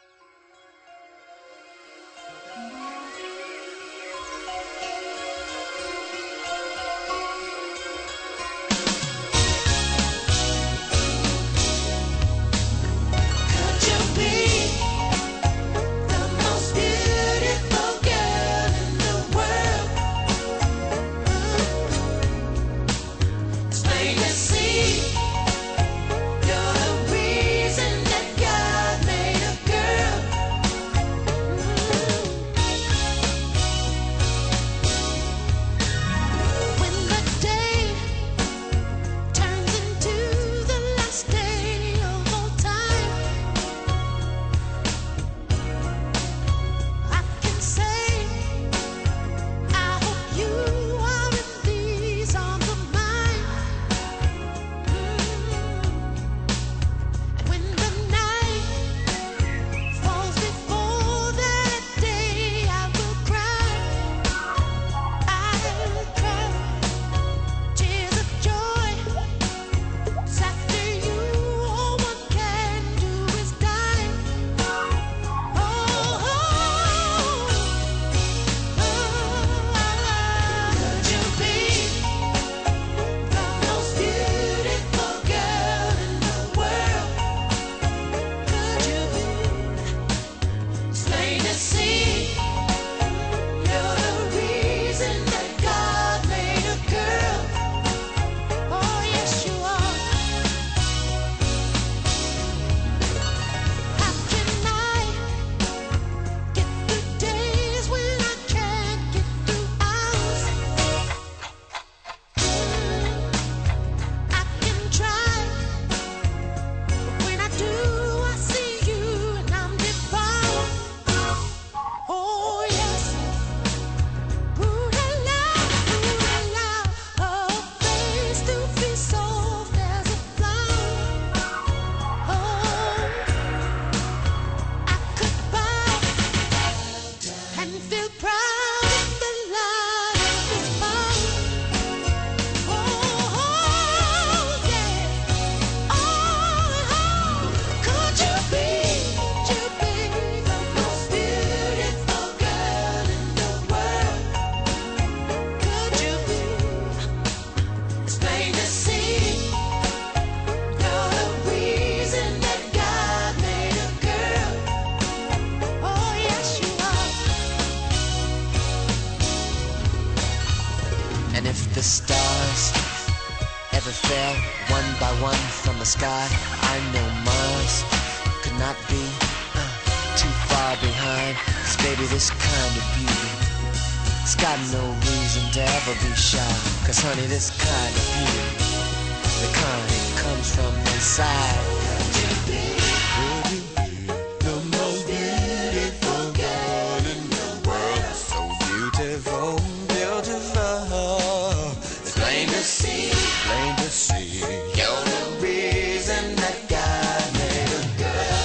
Could you be the most beautiful girl in the world? It's plain to see you're the reason that God made a And if the stars ever fell one by one from the sky, I know Mars could not be too far behind. 'Cause baby, this kind of beauty, it's got no reason to ever be shy. 'Cause honey, this kind of beauty, the kind that comes from inside. The most beautiful girl in the world. So beautiful, beautiful. It's plain to see, plain to see. You're the reason that God made a girl.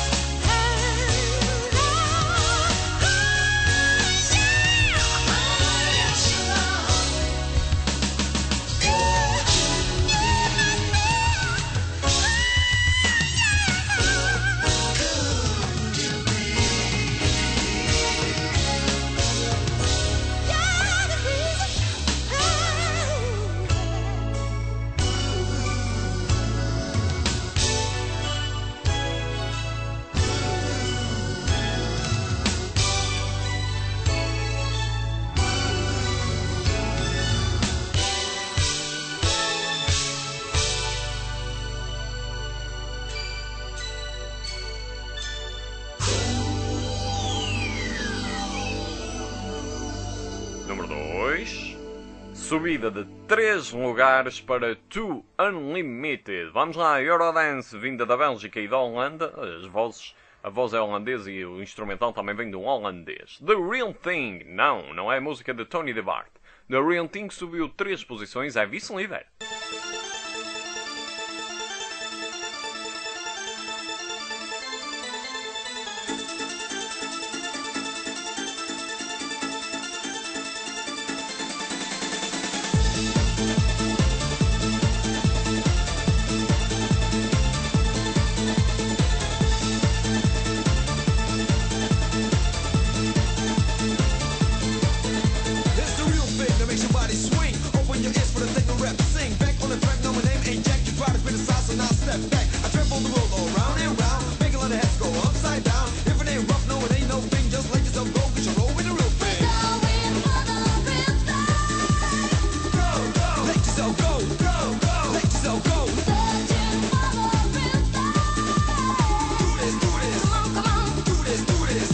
Número 2. Subida de 3 lugares para Too Unlimited. Vamos lá, Eurodance, vinda da Bélgica e da Holanda. A voz é holandesa e o instrumental também vem de um holandês. The Real Thing. Não é a música de Tony DeBart. The Real Thing subiu 3 posições, é vice-líder. It's the real thing that makes your body swing. Open your ears for the thing to rap. Sing back on the track. No, my name ain't Jack. You try to spit a sauce, so now step back. I trample the world all round and round. Make a lot of heads go upside down. If it ain't rough, no, it ain't no thing. Just let yourself go, 'cause you roll with the real thing. Go, let yourself go, let yourself go. Do this, do this, do this.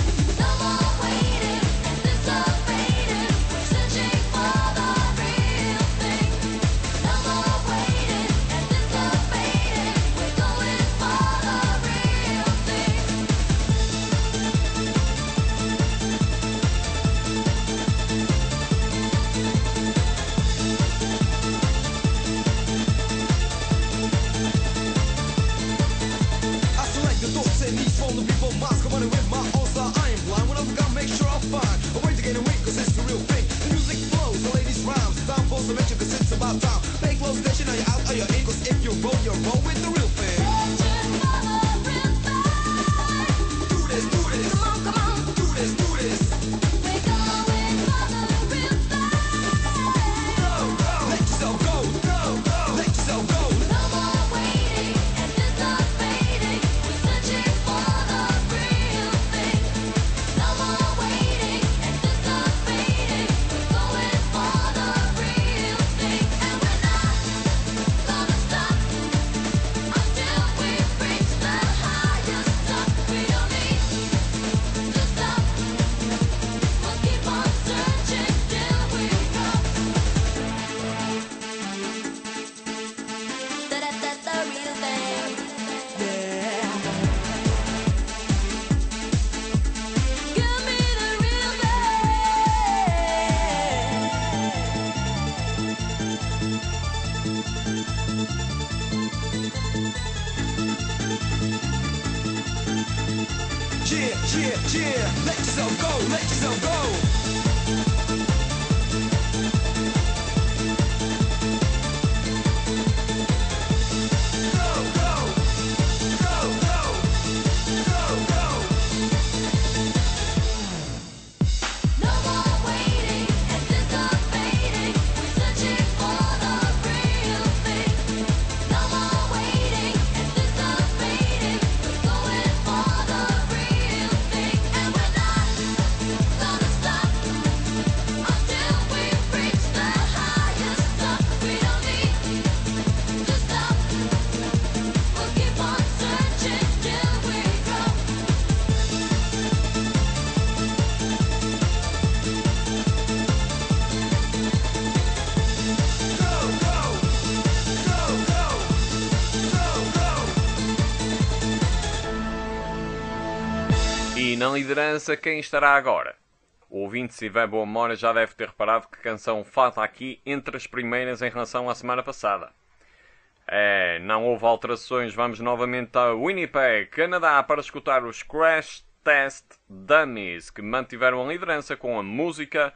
I select the thoughts and needs from the people. Minds come running with my own style. I ain't blind. When I'm gone, make sure I find a way to get away, 'cause it's the real thing. The music flows, the ladies rhymes. Time for some mention, 'cause it's about time. Pay close attention, are you out, are you in? 'Cause if you roll with the real thing. Do this, do this. Do this, do this. Let yourself go, let yourself go. Yeah, let yourself go, let yourself go. Stop. Na liderança, quem estará agora? O ouvinte, se tiver boa memória, já deve ter reparado que a canção falta aqui entre as primeiras em relação à semana passada. Não houve alterações. Vamos novamente a Winnipeg, Canadá, para escutar os Crash Test Dummies, que mantiveram a liderança com a música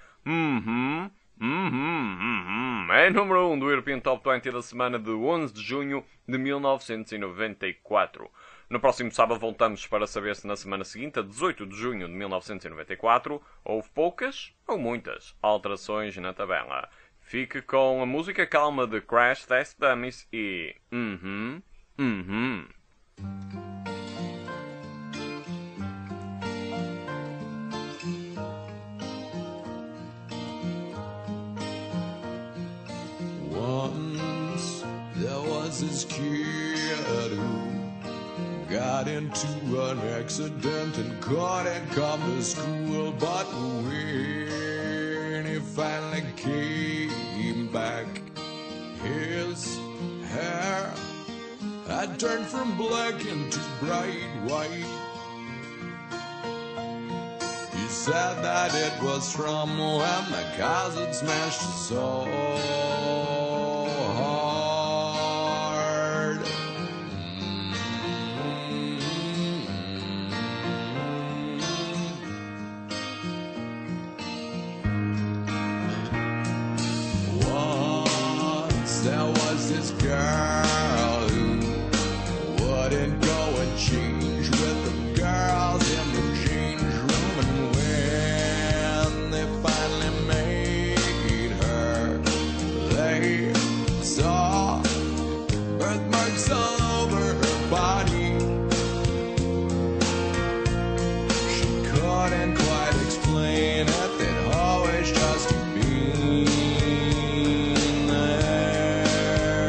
É número 1 do European Top 20 da semana de 11 de junho de 1994. No próximo sábado voltamos para saber se na semana seguinte, a 18 de junho de 1994, houve poucas ou muitas alterações na tabela. Fique com a música calma de Crash Test Dummies e... Once there was this kid who got into an accident and couldn't come to school, but when he finally came back, his hair had turned from black into bright white. He said that it was from when the cars had smashed so hard. Once there was this girl who wouldn't go and change with the girls in the change room, and when they finally made her, they saw birthmarks all over her body. She couldn't quite explain it, they'd always just been there.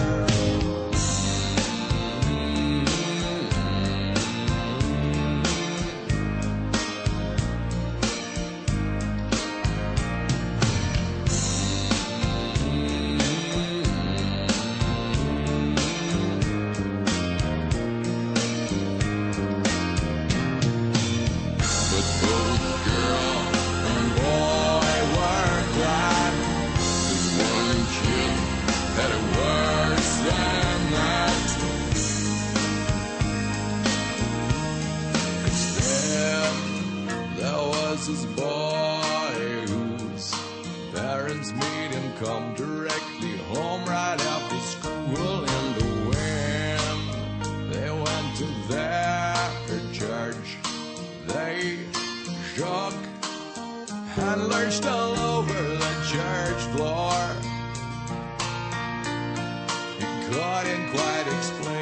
But both girl and boy were glad, 'cause one kid had it worse than that. 'Cause then there was this boy whose parents made him come directly home right after school, and when they went to their church, they shook and lurched all over the church floor. He couldn't quite explain